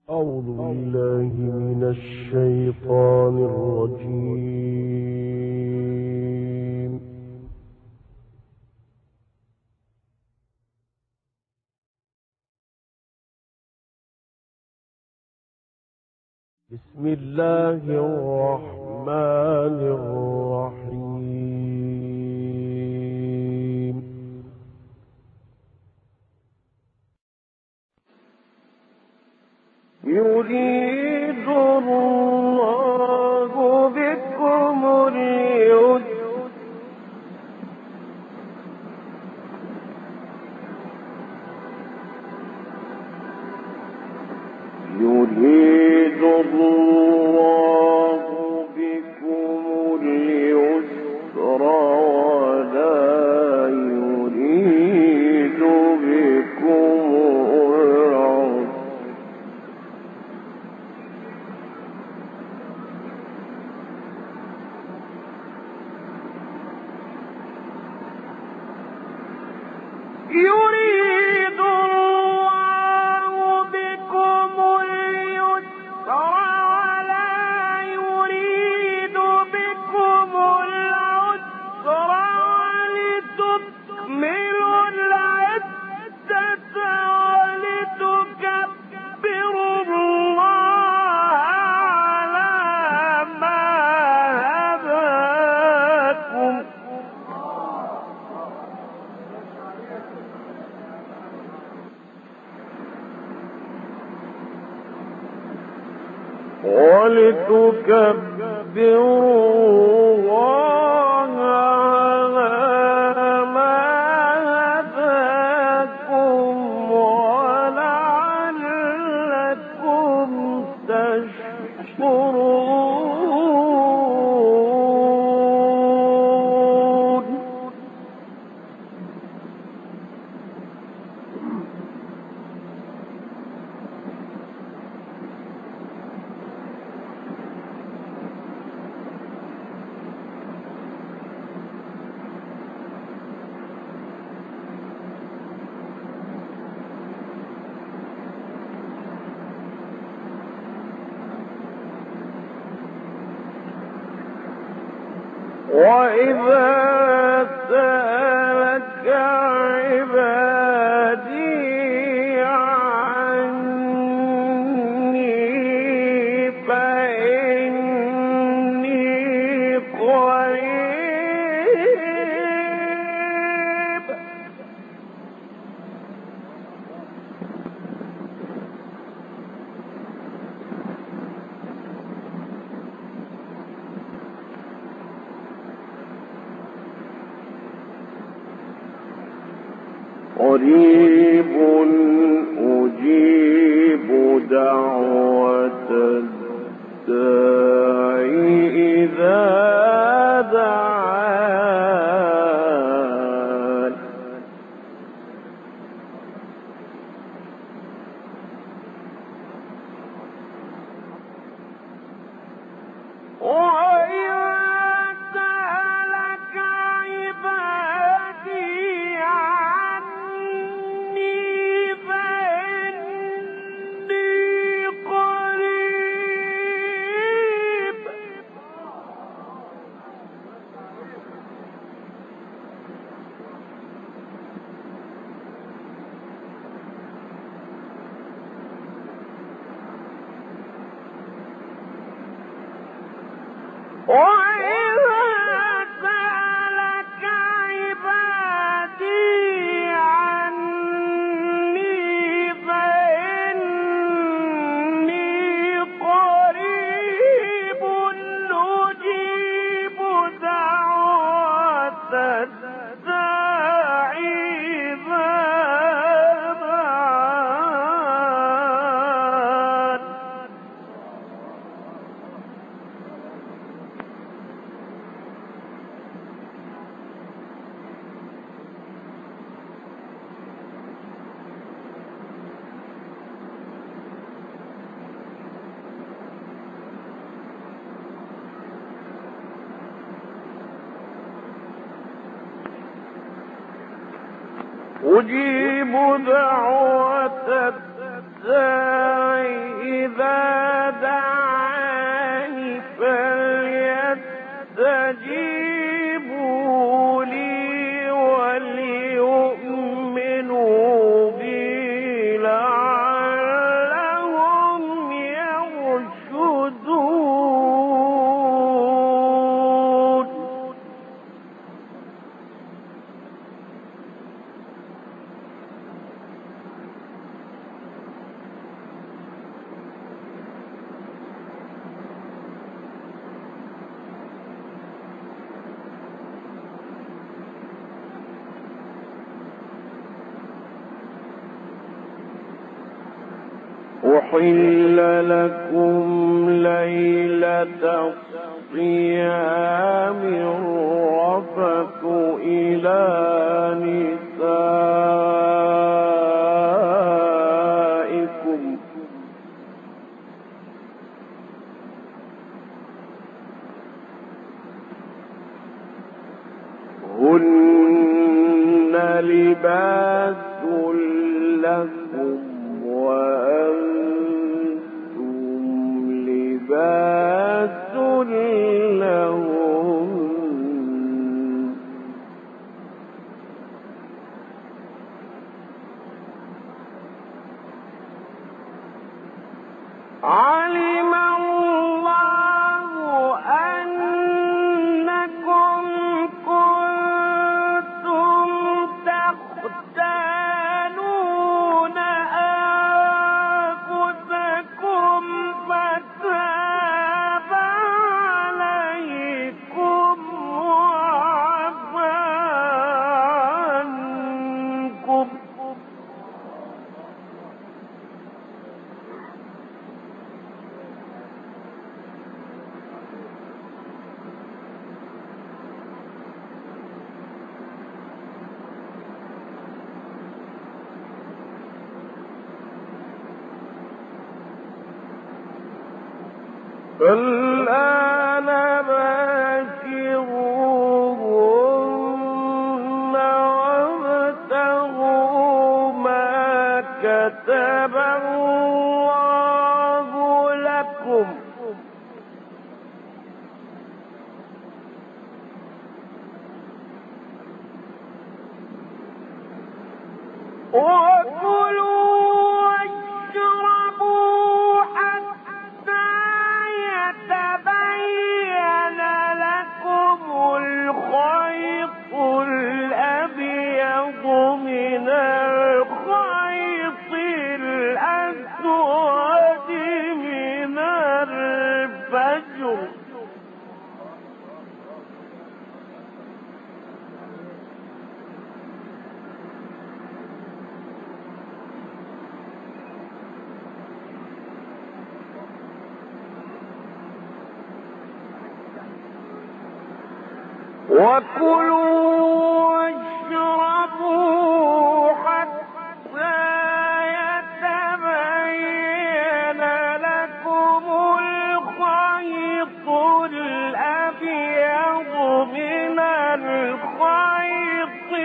أعوذ بالله من الشيطان الرجيم. بسم الله الرحمن الرحيم. يريد الله بكم اليسر ولا يريد بكم العسر يريد الله بكم اليسر ولا يريد بكم العسر ولتكملوا العدة ولتكبروا الله على ما هداكم ولتكبروا الله على ما هداكم ولعلكم تشكرون. وإذا سألك عبادي عني فإني قريب أجيب دعوة الداعي إذا دعان. أجيب دعوة الداعي أحل لكم ليلة الصيام الرفث إلى نسائكم هن لباس لكم وأنتم لباس لهم علم الله أنكم كنتم تختانون أنفسكم فتاب عليكم وعفى عنكم فالآن باشروهن وابتغوا ما كتب الله لكم وكلوا واشربوا حتى يتبين لكم الخيط الأبيض من الخيط الأسود من الفجر وكلوا واشربوا حتى يتبين لكم الخيط الأبيض من الخيط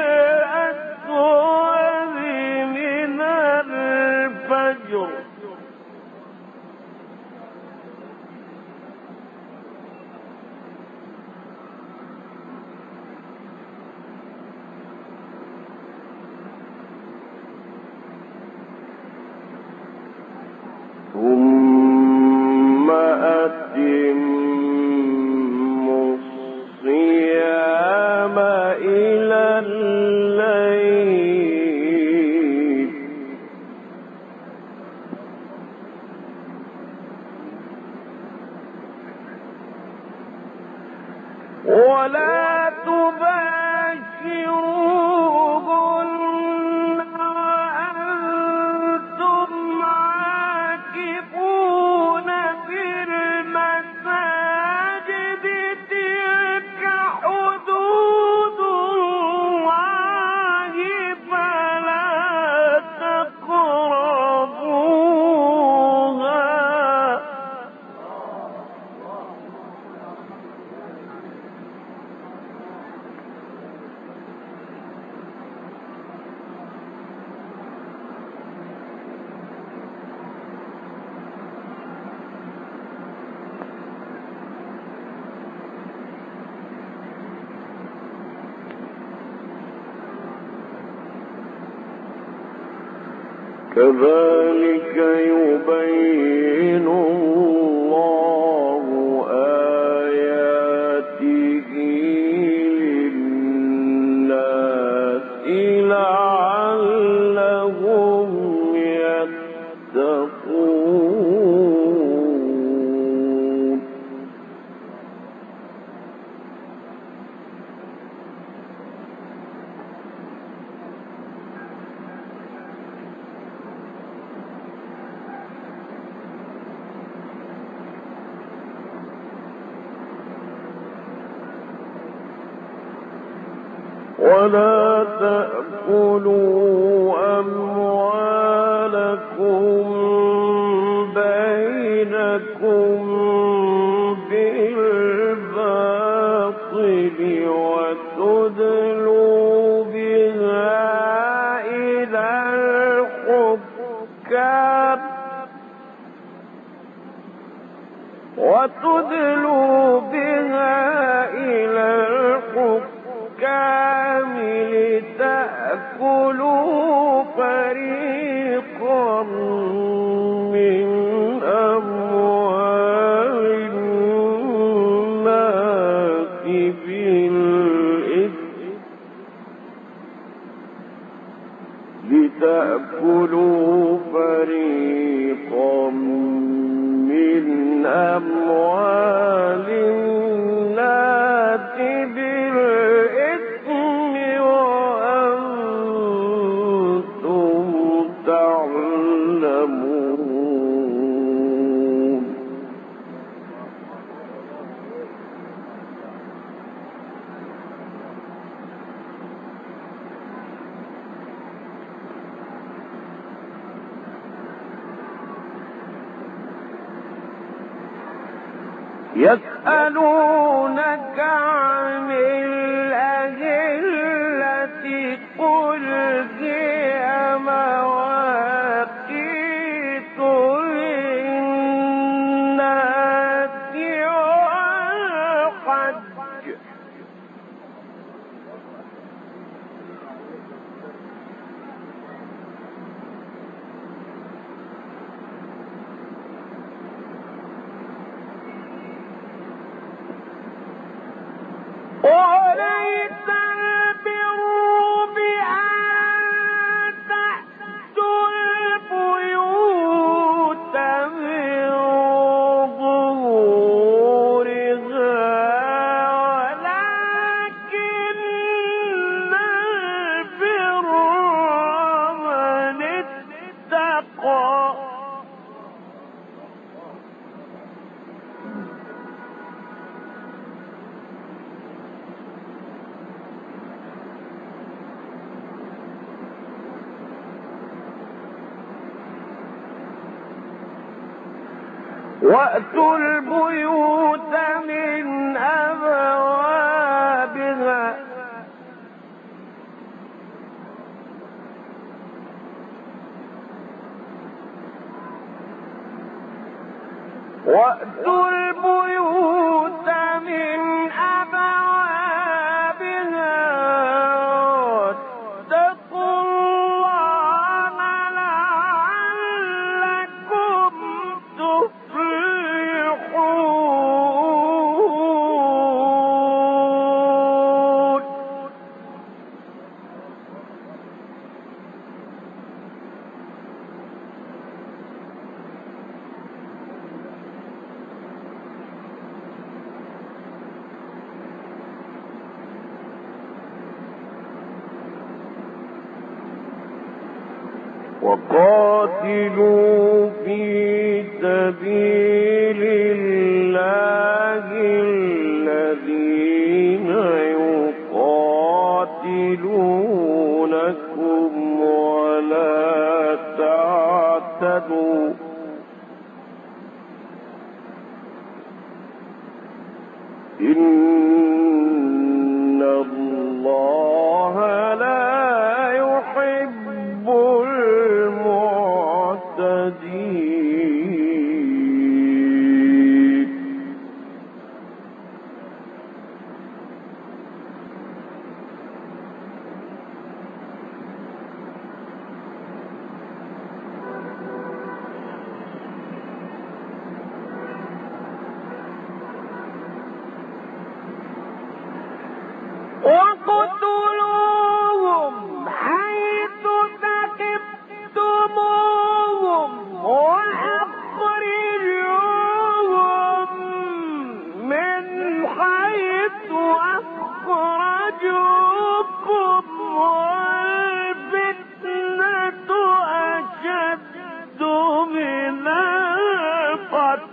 الأسود من الفجر ثم أتموا الصيام إلى الليل ولا تباشروهن وأنتم عاكفون في المساجد تلك حدود الله فلا تقربوها كذلك يبين الله آياته للناس لعلهم يتقون ولا تأكلوا أموالكم بينكم بالباطل وتدلوا بها إلى الحكام لتأكلوا فريقا من أموال الناس بالإثم وأنتم تعلمون. يسألونك عن الأهلة قل هي مواقيت للناس والحج وليس البر بأن تأتوا البيوت من ظهورها ولكن البر من اتقى. وأتوا البيوت من أبوابها وأتوا البيوت من أبوابها واتقوا الله لعلكم تفلحون. وقاتلوا في سبيل الله الذين يقاتلونكم ولا تعتدوا إن الله لا يحب المعتدين. وَاقْتُلُوهُمْ حَيْثُ ثَقِفْتُمُوهُمْ وَأَخْرِجُوهُمْ مِنْ حَيْثُ أَخْرَجُوكُمْ وَالْفِتْنَةُ أَشَدُّ مِنَ الْقَتْلِ.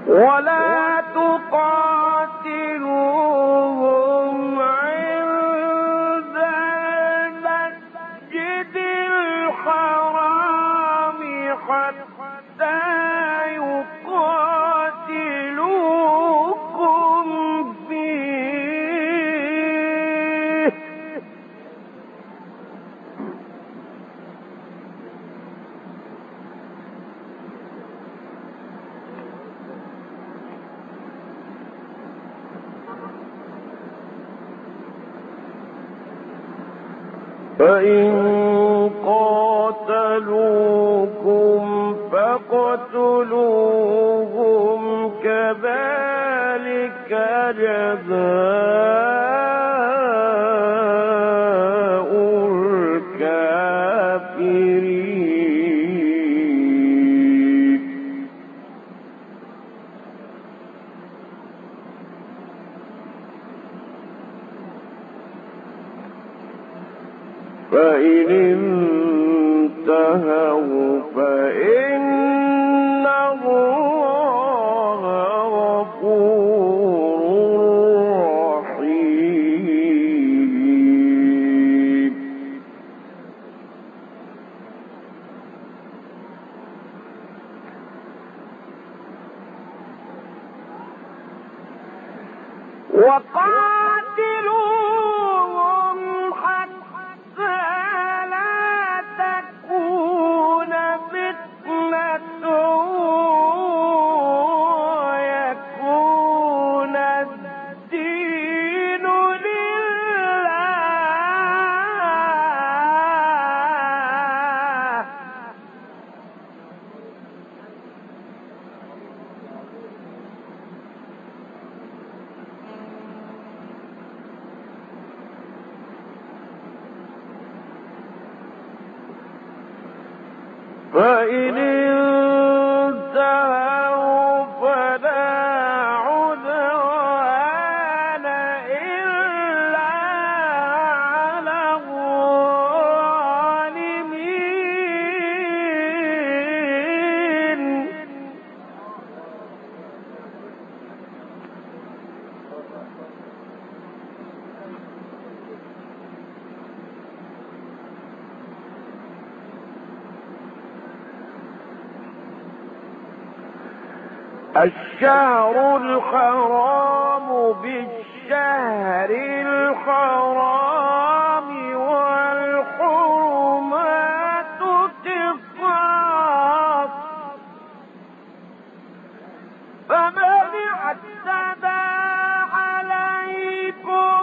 ولا تقاتلوهم عند المسجد الحرام حتى يقاتلوكم فيه فإن قاتلوكم فاقتلوهم كذلك جزاء الكافرين فإن انتهوا فإن الله غفور رحيم وقاتلوهم حتى لا تكون فتنة ويكون الدين لله فإن انتهوا فلا عدوان إلا على الظالمين الشهر الحرام بالشهر الحرام والحرمات قصاص فمن اعتدى عليكم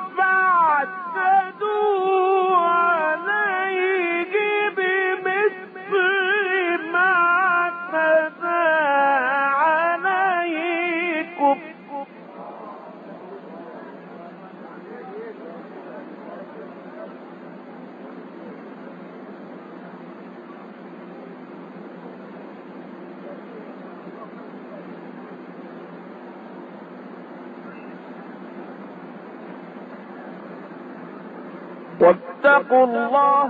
فاعتدوا عليه بمثل ما اعتدى عليكم واتقوا الله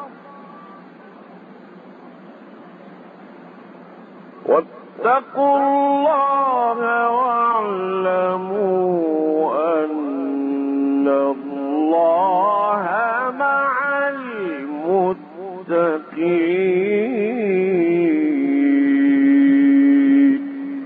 واعلموا أن الله مع المتقين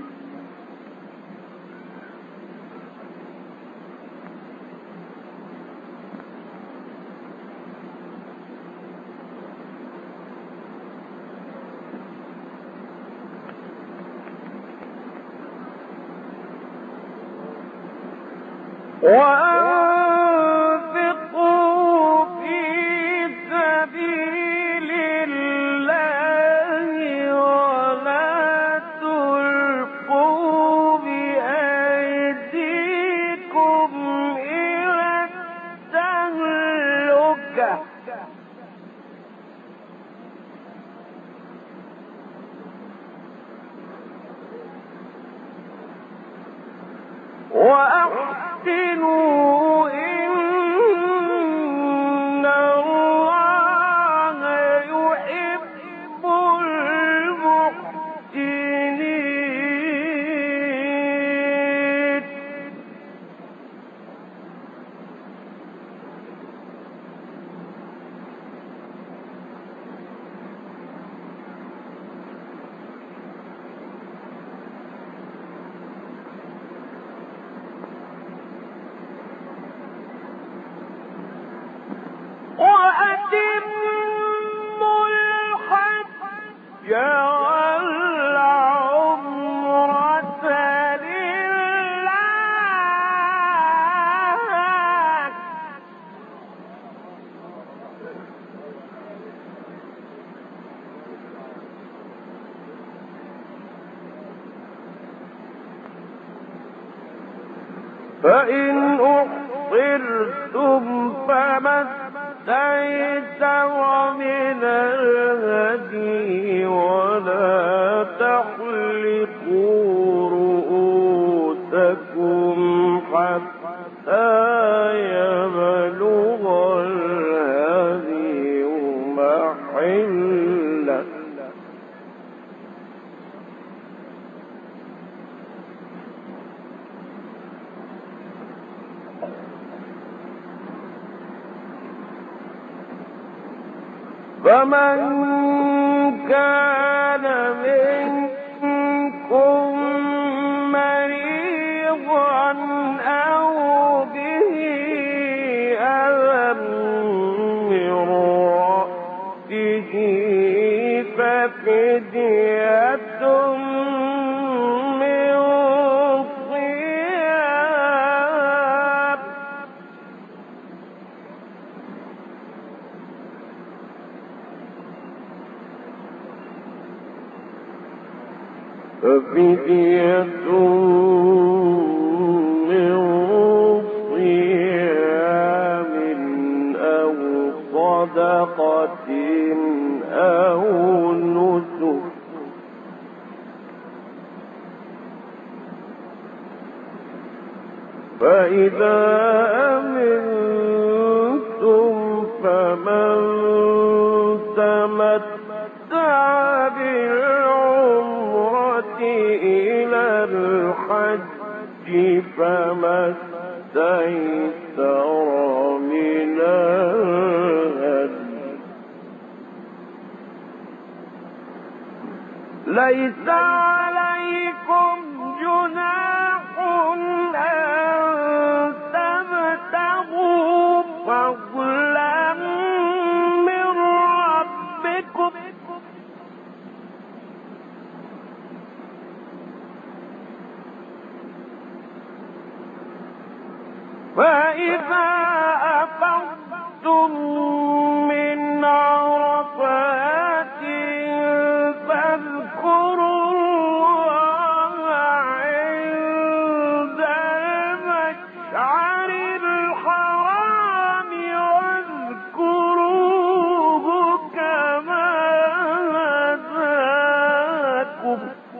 وأنفقوا في سبيل الله ولا تلقوا بأيديكم إلى التهلكة وأحسنوا إن الله يحب المحسنين وأتموا الحج والعمرة لله فإن أحصرتم فما استيسر من الهدي ولا تحلقوا رؤوسكم حتى يبلغ الهدي محله فمن كان منكم مريضا أو به أذى من رأسه ففدية من صيام ففدية من صيام أو صدقة أو نسك فإذا أمنتم فمن تمتع بالعمرة إلى الحج فما استيسر من الهدي ليس عليكم جناح أن تبتغوا فضلا من ربكم فإذا أفضتم من عرفات فاذكروا الله عند المشعر الحرام واذكروه كما هداكم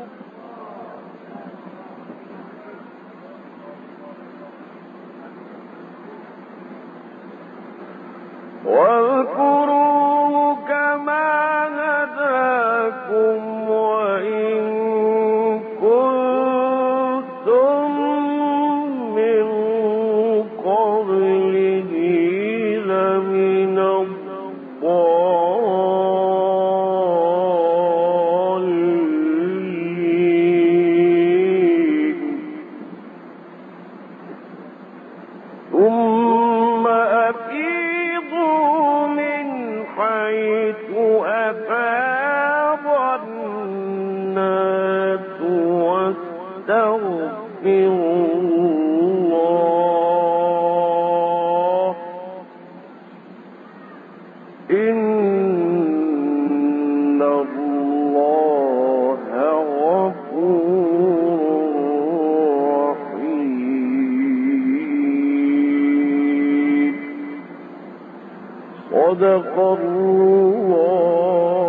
وإن كنتم من قبله لمن الضالين ثم أفيضوا من حيث أفاض الناس واستغفروا الله إن الله غفور رحيم صدق الله